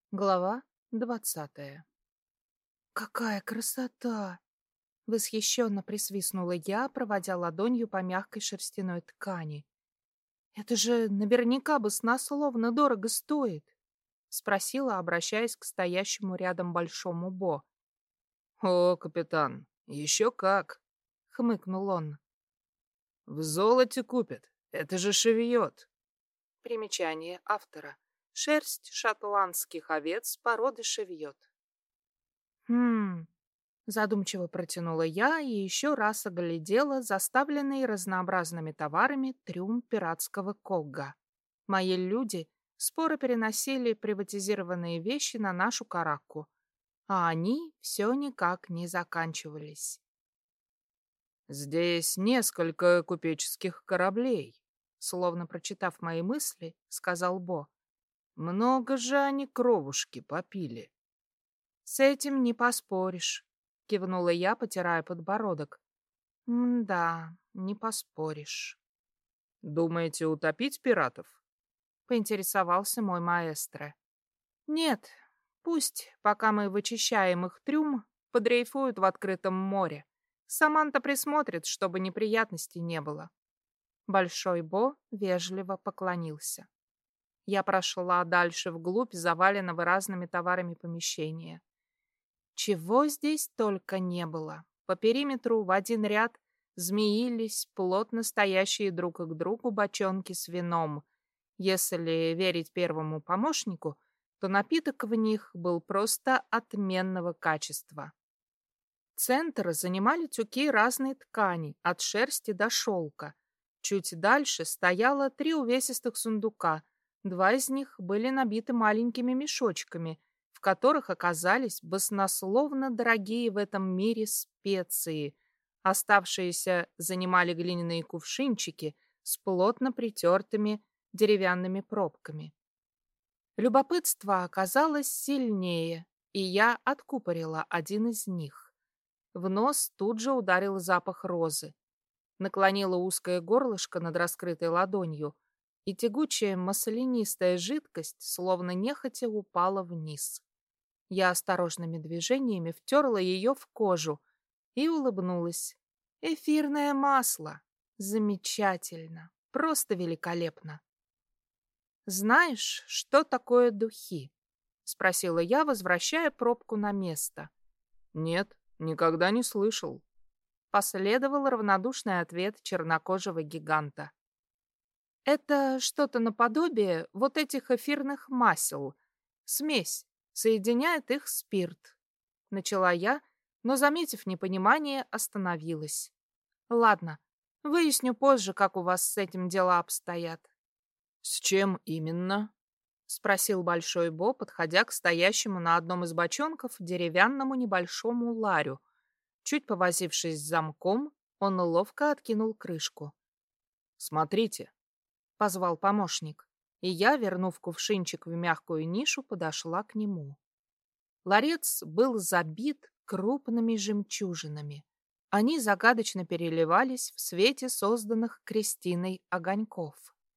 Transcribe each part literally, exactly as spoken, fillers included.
Глава двадцатая. «Какая красота!» — восхищенно присвистнула я, проводя ладонью по мягкой шерстяной ткани. «Это же наверняка баснословно дорого стоит!» — спросила, обращаясь к стоящему рядом большому Бо. «О, капитан, еще как!» — хмыкнул он. «В золоте купят, это же шевьет!» Примечание автора. Шерсть шотландских овец породы шевьет. «Хм...» — задумчиво протянула я и еще раз оглядела заставленный разнообразными товарами трюм пиратского Когга. Мои люди споро переносили приватизированные вещи на нашу каракку, а они все никак не заканчивались. «Здесь несколько купеческих кораблей», — словно прочитав мои мысли, сказал Бо. «Много же они кровушки попили». «С этим не поспоришь», — кивнула я, потирая подбородок. «М-да, не поспоришь», «Думаете утопить пиратов?» — поинтересовался мой маэстро. «Нет, пусть, пока мы вычищаем их трюм, подрейфуют в открытом море. Саманта присмотрит, чтобы неприятностей не было». Большой Бо вежливо поклонился. Я прошла дальше вглубь заваленного разными товарами помещения. Чего здесь только не было. По периметру в один ряд змеились плотно стоящие друг к другу бочонки с вином. Если верить первому помощнику, то напиток в них был просто отменного качества. Центр занимали тюки разной ткани, от шерсти до шелка. Чуть дальше стояло три увесистых сундука. Два из них были набиты маленькими мешочками, в которых оказались баснословно дорогие в этом мире специи. Оставшиеся занимали глиняные кувшинчики с плотно притертыми деревянными пробками. Любопытство оказалось сильнее, и я откупорила один из них. В нос тут же ударил запах розы. Наклонила узкое горлышко над раскрытой ладонью, и тягучая маслянистая жидкость, словно нехотя, упала вниз. Я осторожными движениями втерла ее в кожу и улыбнулась. Эфирное масло. Замечательно. Просто великолепно. «Знаешь, что такое духи?» — спросила я, возвращая пробку на место. «Нет, никогда не слышал». Последовал равнодушный ответ чернокожего гиганта. «Это что-то наподобие вот этих эфирных масел. Смесь. Соединяет их спирт». Начала я, но, заметив непонимание, остановилась. «Ладно, выясню позже, как у вас с этим дела обстоят». «С чем именно?» — спросил Большой Бо, подходя к стоящему на одном из бочонков деревянному небольшому ларю. Чуть повозившись с замком, он ловко откинул крышку. «Смотрите», — позвал помощник, и я, вернув кувшинчик в мягкую нишу, подошла к нему. Ларец был забит крупными жемчужинами. Они загадочно переливались в свете созданных Кристиной огоньков.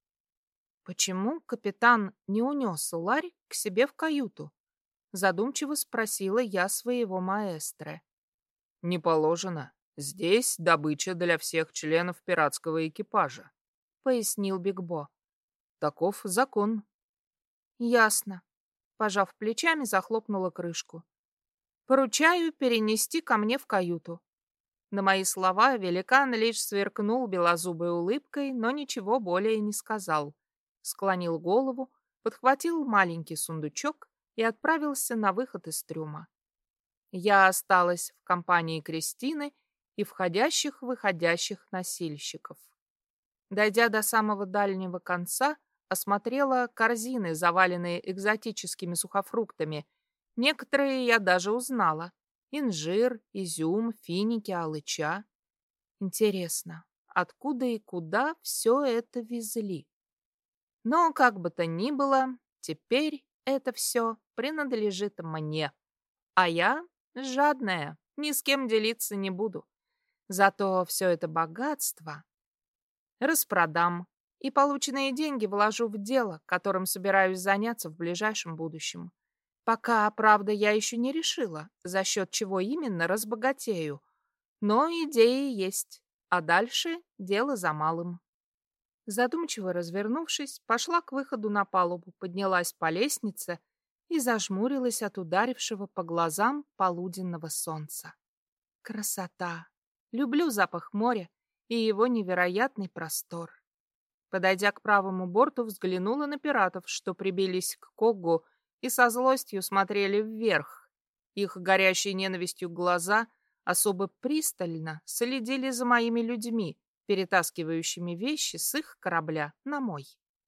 «Почему капитан не унес ларь к себе в каюту?» — задумчиво спросила я своего маэстро. «Не положено. Здесь добыча для всех членов пиратского экипажа», — пояснил Бигбо. «Таков закон». «Ясно». Пожав плечами, захлопнула крышку. «Поручаю перенести ко мне в каюту». На мои слова великан лишь сверкнул белозубой улыбкой, но ничего более не сказал. Склонил голову, подхватил маленький сундучок и отправился на выход из трюма. Я осталась в компании Кристины и входящих-выходящих носильщиков. Дойдя до самого дальнего конца, осмотрела корзины, заваленные экзотическими сухофруктами. Некоторые я даже узнала. Инжир, изюм, финики, алыча. Интересно, откуда и куда все это везли? Но, как бы то ни было, теперь это все принадлежит мне. А я жадная, ни с кем делиться не буду. Зато все это богатство распродам и полученные деньги вложу в дело, которым собираюсь заняться в ближайшем будущем. Пока, правда, я еще не решила, за счет чего именно разбогатею. Но идеи есть, а дальше дело за малым. Задумчиво развернувшись, пошла к выходу на палубу, поднялась по лестнице и зажмурилась от ударившего по глазам полуденного солнца. Красота! Люблю запах моря и его невероятный простор. Подойдя к правому борту, взглянула на пиратов, что прибились к Коггу и со злостью смотрели вверх. Их горящие ненавистью глаза особо пристально следили за моими людьми, перетаскивающими вещи с их корабля на мой.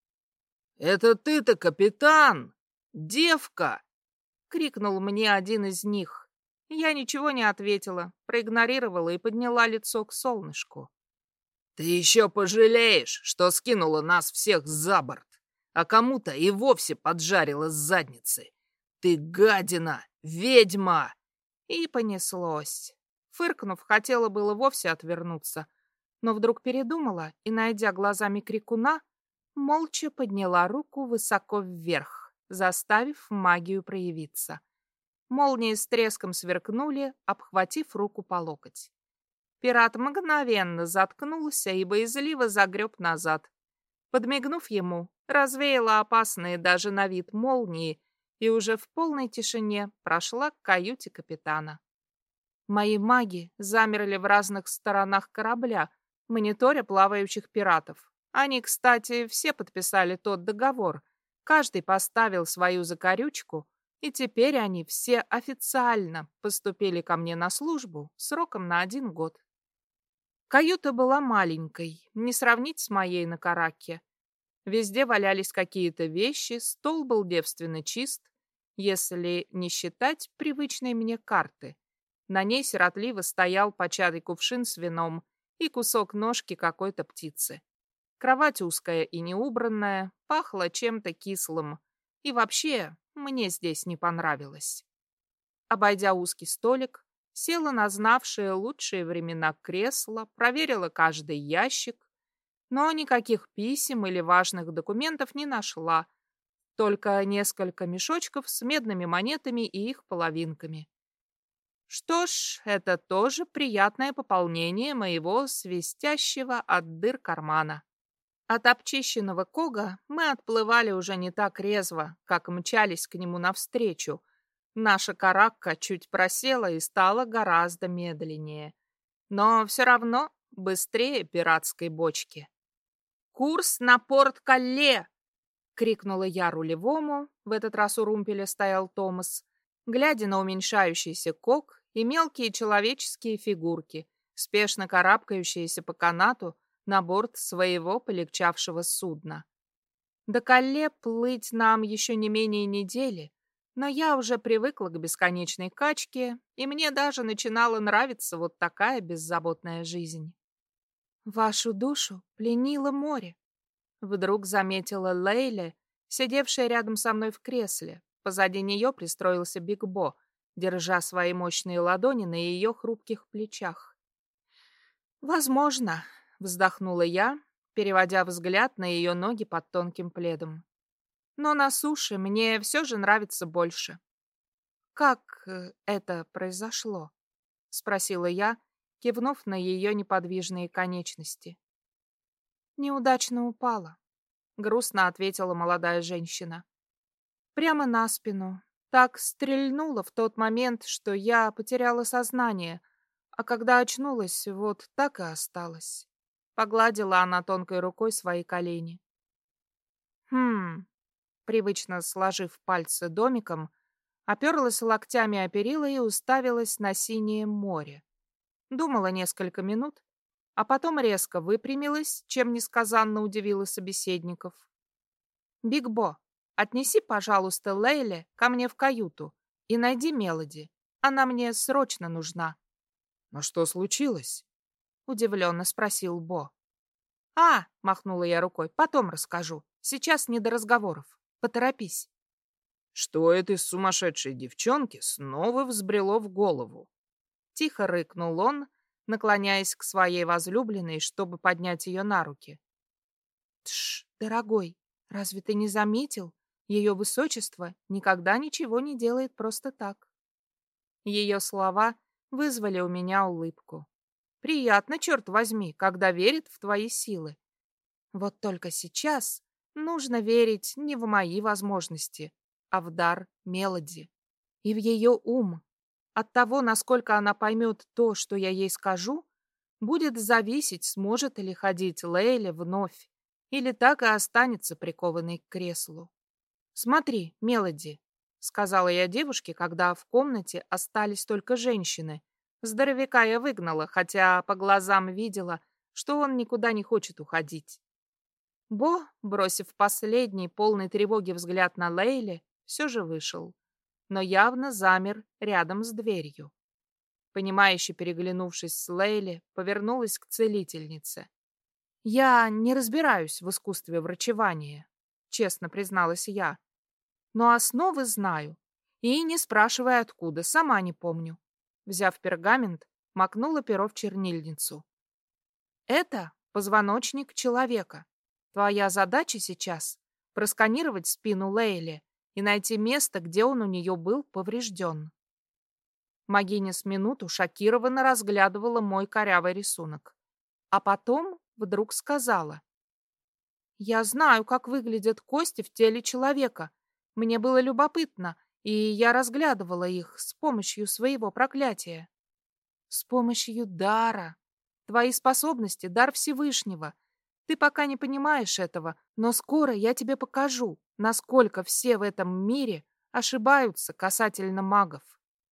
«Это ты-то, капитан! Девка!» — крикнул мне один из них. Я ничего не ответила, проигнорировала и подняла лицо к солнышку. «Ты еще пожалеешь, что скинула нас всех за борт, а кому-то и вовсе поджарила с задницы. Ты гадина, ведьма!» И понеслось. Фыркнув, хотела было вовсе отвернуться, но вдруг передумала и, найдя глазами крикуна, молча подняла руку высоко вверх, заставив магию проявиться. Молнии с треском сверкнули, обхватив руку по локоть. Пират мгновенно заткнулся и боязливо загреб назад. Подмигнув ему, развеяла опасные даже на вид молнии и уже в полной тишине прошла к каюте капитана. Мои маги замерли в разных сторонах корабля, мониторя плавающих пиратов. Они, кстати, все подписали тот договор. Каждый поставил свою закорючку, и теперь они все официально поступили ко мне на службу сроком на один год. Каюта была маленькой, не сравнить с моей на Каракке. Везде валялись какие-то вещи, стол был девственно чист, если не считать привычной мне карты. На ней сиротливо стоял початый кувшин с вином и кусок ножки какой-то птицы. Кровать узкая и неубранная, пахла чем-то кислым. И вообще, мне здесь не понравилось. Обойдя узкий столик, села на знавшее лучшие времена кресло, проверила каждый ящик, но никаких писем или важных документов не нашла, только несколько мешочков с медными монетами и их половинками. Что ж, это тоже приятное пополнение моего свистящего от дыр кармана. От обчищенного Кога мы отплывали уже не так резво, как мчались к нему навстречу. Наша каракка чуть просела и стала гораздо медленнее. Но все равно быстрее пиратской бочки. «Курс на Порт-Калле!» — крикнула я рулевому, в этот раз у румпеля стоял Томас, глядя на уменьшающийся Ког и мелкие человеческие фигурки, спешно карабкающиеся по канату на борт своего полегчавшего судна. До Калле плыть нам еще не менее недели, но я уже привыкла к бесконечной качке, и мне даже начинала нравиться вот такая беззаботная жизнь. «Вашу душу пленило море», — вдруг заметила Лейля, сидевшая рядом со мной в кресле. Позади нее пристроился Биг Бо, держа свои мощные ладони на ее хрупких плечах. «Возможно», — вздохнула я, переводя взгляд на ее ноги под тонким пледом. «Но на суше мне все же нравится больше». «Как это произошло?» — спросила я, кивнув на ее неподвижные конечности. «Неудачно упала», — грустно ответила молодая женщина. «Прямо на спину. Так стрельнула в тот момент, что я потеряла сознание, а когда очнулась, вот так и осталась». Погладила она тонкой рукой свои колени. «Хм...» Привычно сложив пальцы домиком, оперлась локтями о перила и уставилась на синее море. Думала несколько минут, а потом резко выпрямилась, чем несказанно удивила собеседников. «Биг Бо, отнеси, пожалуйста, Лейле ко мне в каюту и найди Мелоди. Она мне срочно нужна». «А что случилось?» — удивленно спросил Бо. «А!» — махнула я рукой. «Потом расскажу. Сейчас не до разговоров. Поторопись». Что этой сумасшедшей девчонке снова взбрело в голову? Тихо рыкнул он, наклоняясь к своей возлюбленной, чтобы поднять ее на руки. «Тш, дорогой, разве ты не заметил? Ее высочество никогда ничего не делает просто так. Ее слова вызвали у меня улыбку. Приятно, черт возьми, когда верит в твои силы. Вот только сейчас нужно верить не в мои возможности, а в дар Мелоди и в ее ум. От того, насколько она поймет то, что я ей скажу, будет зависеть, сможет ли ходить Лейли вновь, или так и останется прикованной к креслу. «Смотри, Мелоди», — сказала я девушке, когда в комнате остались только женщины. Здоровяка я выгнала, хотя по глазам видела, что он никуда не хочет уходить. Бо, бросив последний, полный тревоги взгляд на Лейли, все же вышел, но явно замер рядом с дверью. Понимающе переглянувшись с Лейли, повернулась к целительнице. «Я не разбираюсь в искусстве врачевания», — честно призналась я. «Но основы знаю. И, не спрашивая откуда, сама не помню». Взяв пергамент, макнула перо в чернильницу. «Это позвоночник человека. Твоя задача сейчас — просканировать спину Лейли и найти место, где он у нее был поврежден». Магиня с минуту шокированно разглядывала мой корявый рисунок. А потом вдруг сказала. «Я знаю, как выглядят кости в теле человека. Мне было любопытно, и я разглядывала их с помощью своего проклятия». «С помощью дара. Твои способности — дар Всевышнего. Ты пока не понимаешь этого, но скоро я тебе покажу, насколько все в этом мире ошибаются касательно магов».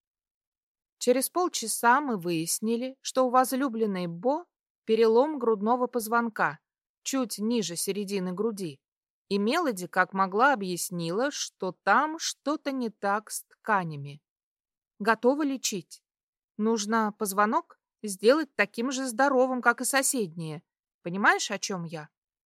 Через полчаса мы выяснили, что у возлюбленной Бо перелом грудного позвонка, чуть ниже середины груди, и Мелоди как могла объяснила, что там что-то не так с тканями. Готова лечить. Нужно позвонок сделать таким же здоровым, как и соседние. Понимаешь, о чем я?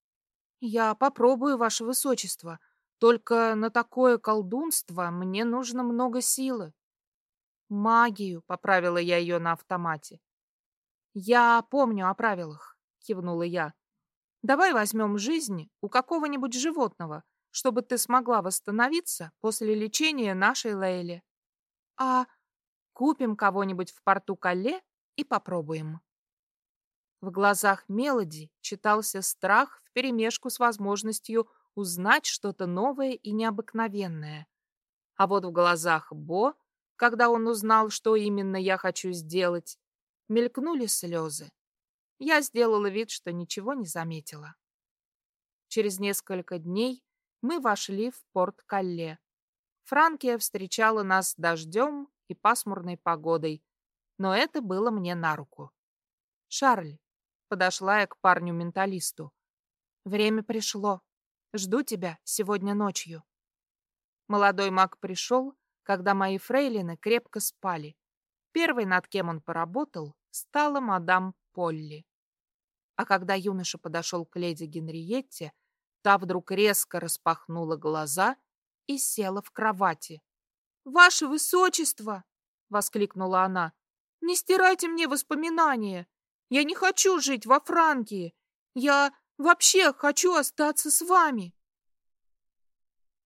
Я попробую, ваше высочество. Только на такое колдунство мне нужно много силы. «Магию», — поправила я ее на автомате. «Я помню о правилах», — кивнула я. «Давай возьмем жизнь у какого-нибудь животного, чтобы ты смогла восстановиться после лечения нашей Лейли. А купим кого-нибудь в порту Калле и попробуем». В глазах Мелоди читался страх вперемешку с возможностью узнать что-то новое и необыкновенное. А вот в глазах Бо, когда он узнал, что именно я хочу сделать, мелькнули слезы. Я сделала вид, что ничего не заметила. Через несколько дней мы вошли в порт Калле. Франкия встречала нас дождем и пасмурной погодой, но это было мне на руку. «Шарль», — подошла я к парню-менталисту, — «время пришло. Жду тебя сегодня ночью». Молодой маг пришел, когда мои фрейлины крепко спали. Первой, над кем он поработал, стала мадам Полли. А когда юноша подошел к леди Генриетте, та вдруг резко распахнула глаза и села в кровати. «Ваше высочество!» — воскликнула она. «Не стирайте мне воспоминания! Я не хочу жить во Франкии! Я вообще хочу остаться с вами!»